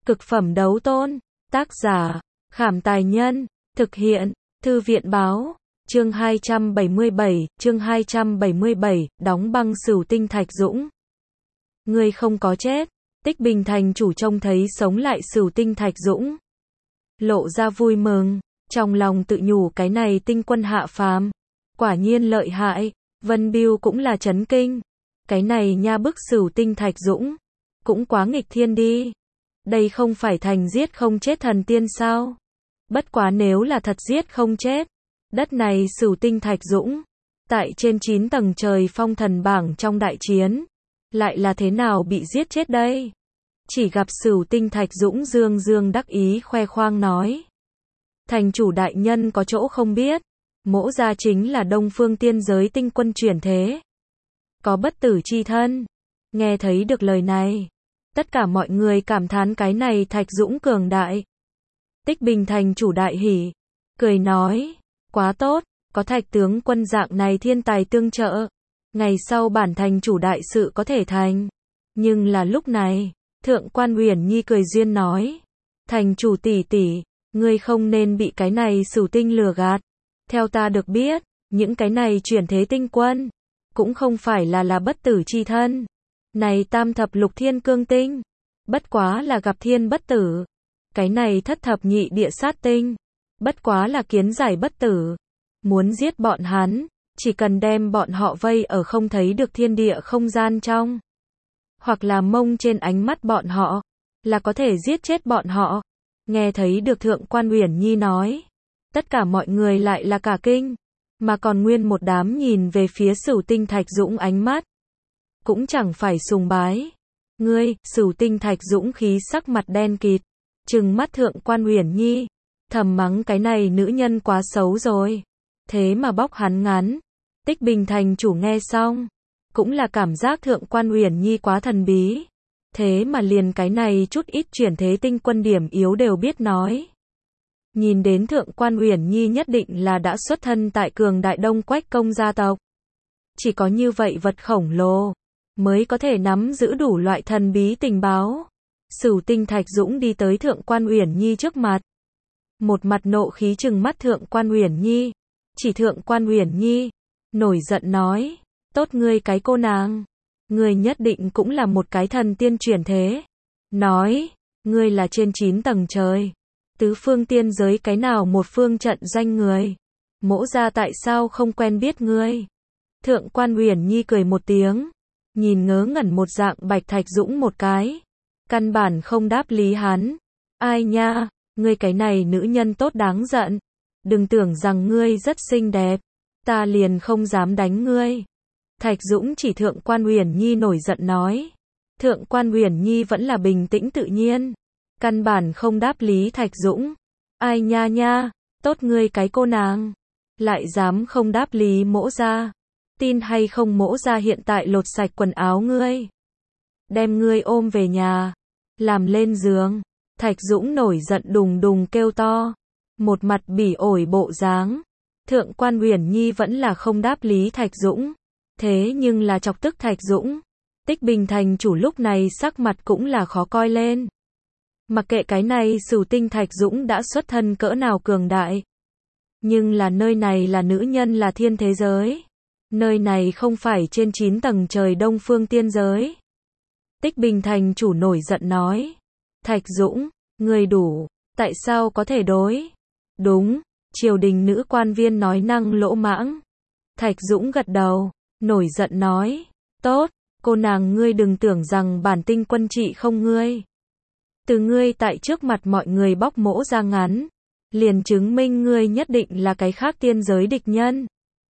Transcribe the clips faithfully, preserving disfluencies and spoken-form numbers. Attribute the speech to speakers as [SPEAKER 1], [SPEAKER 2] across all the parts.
[SPEAKER 1] Cực phẩm đấu tôn. Tác giả, Khảm Tài Nhân. Thực hiện, Thư viện Báo. Chương hai trăm bảy mươi bảy, chương hai trăm bảy mươi bảy, đóng băng Sửu Tinh Thạch Dũng. Ngươi không có chết. Tích Bình thành chủ trông thấy sống lại Sửu Tinh Thạch Dũng, lộ ra vui mừng, trong lòng tự nhủ cái này tinh quân hạ phàm, quả nhiên lợi hại. Vân Bưu cũng là chấn kinh, cái này nha bức Sửu Tinh Thạch Dũng, cũng quá nghịch thiên đi. Đây không phải thành giết không chết thần tiên sao? Bất quá nếu là thật giết không chết, đất này Sửu Tinh Thạch Dũng, tại trên chín tầng trời phong thần bảng trong đại chiến, lại là thế nào bị giết chết đây? Chỉ gặp Sửu Tinh Thạch Dũng dương dương đắc ý khoe khoang nói. Thành chủ đại nhân có chỗ không biết, mỗ gia chính là Đông Phương tiên giới tinh quân chuyển thế, có bất tử chi thân. Nghe thấy được lời này, tất cả mọi người cảm thán cái này Thạch Dũng cường đại. Tích Bình thành chủ đại hỉ, cười nói, quá tốt, có Thạch tướng quân dạng này thiên tài tương trợ, ngày sau bản thành chủ đại sự có thể thành. Nhưng là lúc này, Thượng quan Uyển Nhi cười duyên nói, thành chủ tỷ tỷ, ngươi không nên bị cái này Sửu Tinh lừa gạt. Theo ta được biết, những cái này chuyển thế tinh quân, cũng không phải là là bất tử chi thân. Này tam thập lục thiên cương tinh, bất quá là gặp thiên bất tử. Cái này thất thập nhị địa sát tinh, bất quá là kiến giải bất tử. Muốn giết bọn hắn, chỉ cần đem bọn họ vây ở không thấy được thiên địa không gian trong, hoặc là mông trên ánh mắt bọn họ, là có thể giết chết bọn họ. Nghe thấy được Thượng quan Uyển Nhi nói, tất cả mọi người lại là cả kinh, mà còn nguyên một đám nhìn về phía Sửu Tinh Thạch Dũng ánh mắt, cũng chẳng phải sùng bái. Ngươi, Sửu Tinh Thạch Dũng khí sắc mặt đen kịt, trừng mắt Thượng quan Uyển Nhi, thầm mắng cái này nữ nhân quá xấu rồi, thế mà bóc hắn ngắn. Tích Bình thành chủ nghe xong, cũng là cảm giác Thượng quan Uyển Nhi quá thần bí, thế mà liền cái này chút ít chuyển thế tinh quân điểm yếu đều biết nói. Nhìn đến Thượng quan Uyển Nhi nhất định là đã xuất thân tại cường đại Đông Quách công gia tộc. Chỉ có như vậy vật khổng lồ, mới có thể nắm giữ đủ loại thần bí tình báo. Sửu Tinh Thạch Dũng đi tới Thượng quan Uyển Nhi trước mặt, một mặt nộ khí trừng mắt Thượng quan Uyển Nhi, chỉ Thượng quan Uyển Nhi, nổi giận nói, tốt ngươi cái cô nàng, ngươi nhất định cũng là một cái thần tiên chuyển thế. Nói, ngươi là trên chín tầng trời, tứ phương tiên giới cái nào một phương trận doanh người, mỗ gia tại sao không quen biết ngươi? Thượng quan Uyển Nhi cười một tiếng, nhìn ngớ ngẩn một dạng Bạch Thạch Dũng một cái, căn bản không đáp lý hắn. Ai nha, ngươi cái này nữ nhân tốt đáng giận, đừng tưởng rằng ngươi rất xinh đẹp, ta liền không dám đánh ngươi. Thạch Dũng chỉ Thượng quan Uyển Nhi nổi giận nói. Thượng quan Uyển Nhi vẫn là bình tĩnh tự nhiên, căn bản không đáp lý Thạch Dũng. Ai nha nha, tốt ngươi cái cô nàng, lại dám không đáp lý mỗ gia, tin hay không mỗ gia hiện tại lột sạch quần áo ngươi, đem ngươi ôm về nhà, làm lên giường. Thạch Dũng nổi giận đùng đùng kêu to, một mặt bỉ ổi bộ dáng. Thượng quan Uyển Nhi vẫn là không đáp lý Thạch Dũng, thế nhưng là chọc tức Thạch Dũng. Tích Bình thành chủ lúc này sắc mặt cũng là khó coi lên. Mặc kệ cái này Sửu Tinh Thạch Dũng đã xuất thân cỡ nào cường đại, nhưng là nơi này là nữ nhân là thiên thế giới, nơi này không phải trên chín tầng trời Đông Phương tiên giới. Tích Bình thành chủ nổi giận nói, Thạch Dũng, ngươi đủ, tại sao có thể đối? Đúng, triều đình nữ quan viên nói năng lỗ mãng. Thạch Dũng gật đầu, nổi giận nói, tốt, cô nàng ngươi đừng tưởng rằng bản tinh quân trị không ngươi. Từ ngươi tại trước mặt mọi người bóc mỗ ra ngắn, liền chứng minh ngươi nhất định là cái khác tiên giới địch nhân.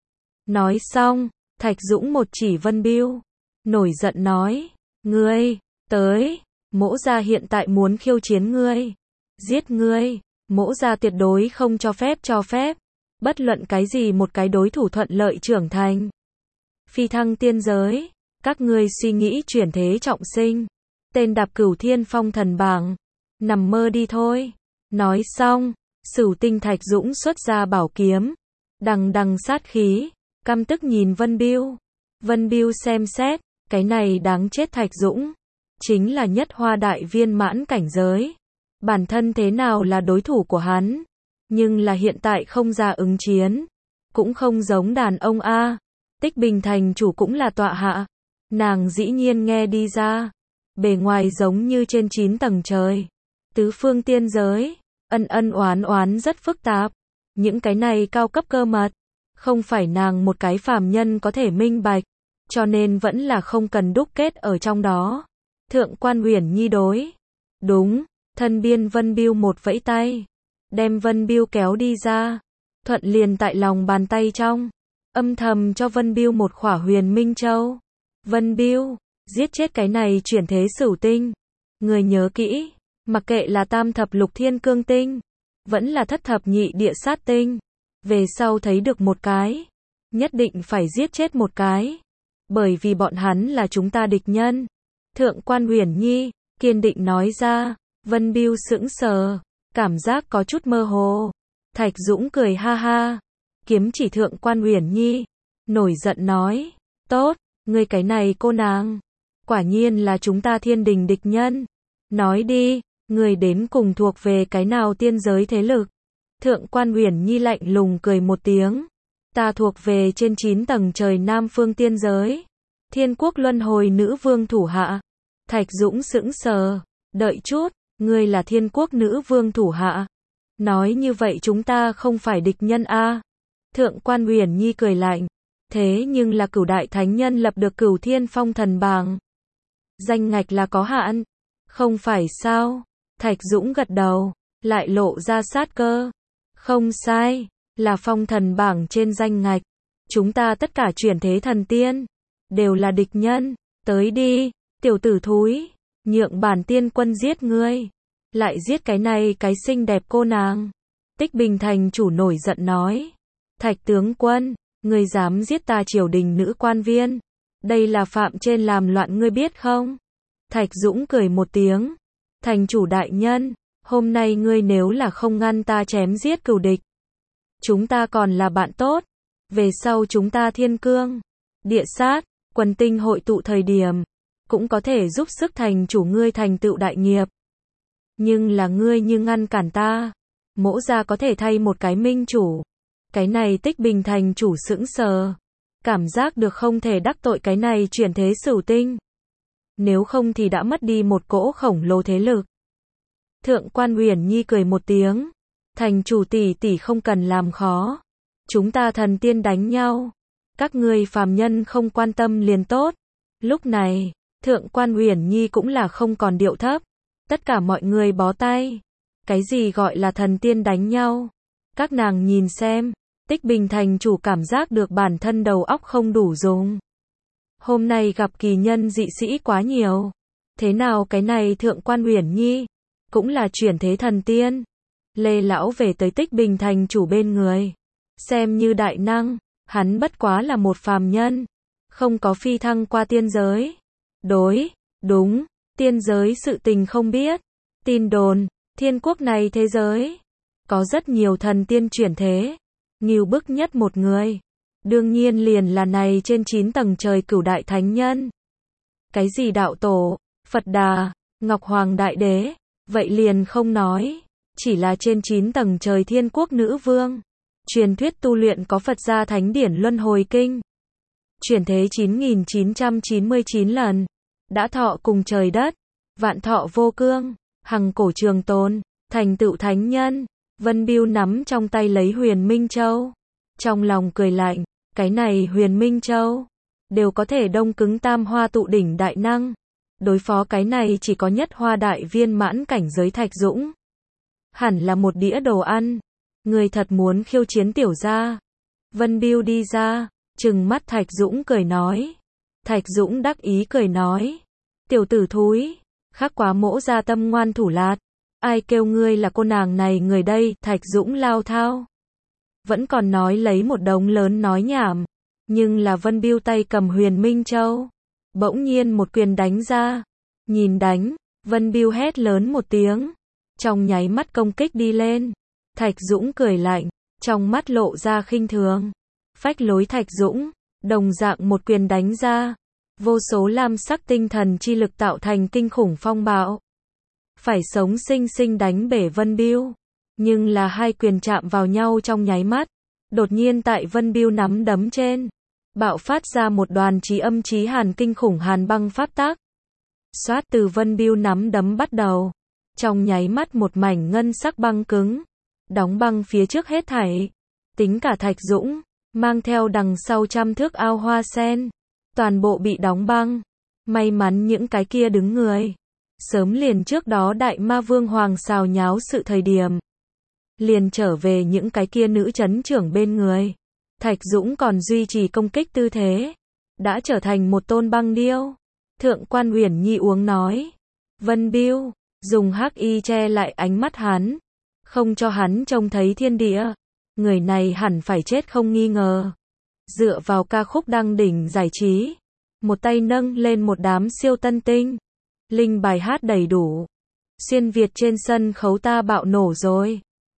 [SPEAKER 1] Nói xong, Thạch Dũng một chỉ Vân Bưu, nổi giận nói, ngươi, tới, mỗ gia hiện tại muốn khiêu chiến ngươi, giết ngươi, mỗ gia tuyệt đối không cho phép cho phép, bất luận cái gì một cái đối thủ thuận lợi trưởng thành. Phi thăng tiên giới, các ngươi suy nghĩ chuyển thế trọng sinh, tên đạp cửu thiên phong thần bảng, nằm mơ đi thôi. Nói xong, Sửu Tinh Thạch Dũng xuất ra bảo kiếm, đằng đằng sát khí, căm tức nhìn Vân Bưu. Vân Bưu xem xét, cái này đáng chết Thạch Dũng, chính là nhất hoa đại viên mãn cảnh giới, bản thân thế nào là đối thủ của hắn, nhưng là hiện tại không ra ứng chiến, cũng không giống đàn ông a. Tích Bình thành chủ cũng là tọa hạ, nàng dĩ nhiên nghe đi ra, bề ngoài giống như trên chín tầng trời, tứ phương tiên giới, ân ân oán oán rất phức tạp, những cái này cao cấp cơ mật, không phải nàng một cái phàm nhân có thể minh bạch, cho nên vẫn là không cần đúc kết ở trong đó. Thượng quan Uyển Nhi đối, đúng, thân biên Vân Bưu một vẫy tay, đem Vân Bưu kéo đi ra, thuận liền tại lòng bàn tay trong, âm thầm cho Vân Bưu một khỏa Huyền Minh Châu. Vân Bưu, giết chết cái này chuyển thế Sửu tinh, người nhớ kỹ, mặc kệ là tam thập lục thiên cương tinh, vẫn là thất thập nhị địa sát tinh, về sau thấy được một cái, nhất định phải giết chết một cái, bởi vì bọn hắn là chúng ta địch nhân. Thượng quan Uyển Nhi, kiên định nói ra. Vân Bưu sững sờ, cảm giác có chút mơ hồ. Thạch Dũng cười ha ha, kiếm chỉ thượng quan Uyển Nhi, nổi giận nói, tốt, ngươi cái này cô nàng, quả nhiên là chúng ta thiên đình địch nhân. Nói đi, ngươi đến cùng thuộc về cái nào tiên giới thế lực? Thượng quan Uyển Nhi lạnh lùng cười một tiếng, ta thuộc về trên chín tầng trời Nam Phương tiên giới, Thiên Quốc Luân Hồi Nữ Vương thủ hạ. Thạch Dũng sững sờ, đợi chút, ngươi là Thiên Quốc Nữ Vương thủ hạ? Nói như vậy chúng ta không phải địch nhân a? Thượng quan Uyển Nhi cười lạnh, thế nhưng là Cửu Đại Thánh Nhân lập được Cửu Thiên Phong Thần Bảng, danh ngạch là có hạn, không phải sao? Thạch Dũng gật đầu, lại lộ ra sát cơ, không sai, là Phong Thần Bảng trên danh ngạch, chúng ta tất cả chuyển thế thần tiên đều là địch nhân, tới đi, tiểu tử thúi, nhượng bản tiên quân giết ngươi, lại giết cái này cái xinh đẹp cô nàng. Tích Bình thành chủ nổi giận nói, Thạch tướng quân, ngươi dám giết ta triều đình nữ quan viên, đây là phạm trên làm loạn ngươi biết không? Thạch Dũng cười một tiếng, thành chủ đại nhân, hôm nay ngươi nếu là không ngăn ta chém giết cừu địch, chúng ta còn là bạn tốt, về sau chúng ta thiên cương, địa sát, quần tinh hội tụ thời điểm, cũng có thể giúp sức thành chủ ngươi thành tựu đại nghiệp. Nhưng là ngươi như ngăn cản ta, mỗ gia có thể thay một cái minh chủ. Cái này Tích Bình thành chủ sững sờ, cảm giác được không thể đắc tội cái này chuyển thế Sửu tinh, nếu không thì đã mất đi một cỗ khổng lồ thế lực. Thượng quan Uyển Nhi cười một tiếng, thành chủ tỷ tỷ không cần làm khó, chúng ta thần tiên đánh nhau, các ngươi phàm nhân không quan tâm liền tốt. Lúc này, Thượng quan Uyển Nhi cũng là không còn điệu thấp, tất cả mọi người bó tay. Cái gì gọi là thần tiên đánh nhau? Các nàng nhìn xem, Tích Bình thành chủ cảm giác được bản thân đầu óc không đủ dùng. Hôm nay gặp kỳ nhân dị sĩ quá nhiều. Thế nào cái này Thượng quan Uyển Nhi cũng là chuyển thế thần tiên. Lê lão về tới Tích Bình thành chủ bên người, xem như đại năng, hắn bất quá là một phàm nhân, không có phi thăng qua tiên giới. Đối, đúng, tiên giới sự tình không biết. Tin đồn, thiên quốc này thế giới có rất nhiều thần tiên chuyển thế, ngưu bức nhất một người, đương nhiên liền là này trên chín tầng trời Cửu Đại Thánh Nhân. Cái gì đạo tổ, Phật Đà, Ngọc Hoàng Đại Đế, vậy liền không nói, chỉ là trên chín tầng trời Thiên Quốc Nữ Vương. Truyền thuyết tu luyện có Phật gia Thánh điển Luân Hồi Kinh, chuyển thế chín nghìn chín trăm chín mươi chín lần, đã thọ cùng trời đất, vạn thọ vô cương, hằng cổ trường tồn, thành tựu thánh nhân. Vân Bưu nắm trong tay lấy Huyền Minh Châu, trong lòng cười lạnh, cái này Huyền Minh Châu đều có thể đông cứng tam hoa tụ đỉnh đại năng, đối phó cái này chỉ có nhất hoa đại viên mãn cảnh giới Thạch Dũng, hẳn là một đĩa đồ ăn. Người thật muốn khiêu chiến tiểu gia? Vân Bưu đi ra, trừng mắt Thạch Dũng cười nói. Thạch Dũng đắc ý cười nói, tiểu tử thúi, khắc quá mỗ gia tâm ngoan thủ lạt, ai kêu ngươi là cô nàng này người đây? Thạch Dũng lao thao, vẫn còn nói lấy một đống lớn nói nhảm, nhưng là Vân Bưu tay cầm Huyền Minh Châu, bỗng nhiên một quyền đánh ra, nhìn đánh, Vân Bưu hét lớn một tiếng, trong nháy mắt công kích đi lên. Thạch Dũng cười lạnh, trong mắt lộ ra khinh thường, phách lối Thạch Dũng, đồng dạng một quyền đánh ra, vô số lam sắc tinh thần chi lực tạo thành kinh khủng phong bạo. phải sống sinh sinh đánh bể Vân Biêu. Nhưng là hai quyền chạm vào nhau trong nháy mắt. Đột nhiên tại Vân Biêu nắm đấm trên, bạo phát ra một đoàn chí âm chí hàn kinh khủng hàn băng pháp tác. Xoát từ Vân Biêu nắm đấm bắt đầu. Trong nháy mắt một mảnh ngân sắc băng cứng. Đóng băng phía trước hết thảy. Tính cả Thạch Dũng, mang theo đằng sau trăm thước ao hoa sen. Toàn bộ bị đóng băng. May mắn những cái kia đứng người. Sớm liền trước đó đại ma vương hoàng xào nháo sự thời điểm. Liền trở về những cái kia nữ chấn trưởng bên người. Thạch Dũng còn duy trì công kích tư thế. Đã trở thành một tôn băng điêu. Thượng quan Uyển Nhi uống nói. Vân Biêu, dùng hắc y che lại ánh mắt hắn. Không cho hắn trông thấy thiên địa. Người này hẳn phải chết không nghi ngờ. Dựa vào ca khúc đăng đỉnh giải trí. Một tay nâng lên một đám siêu tân tinh. Linh bài hát đầy đủ. Xuyên Việt trên sân khấu ta bạo nổ rồi.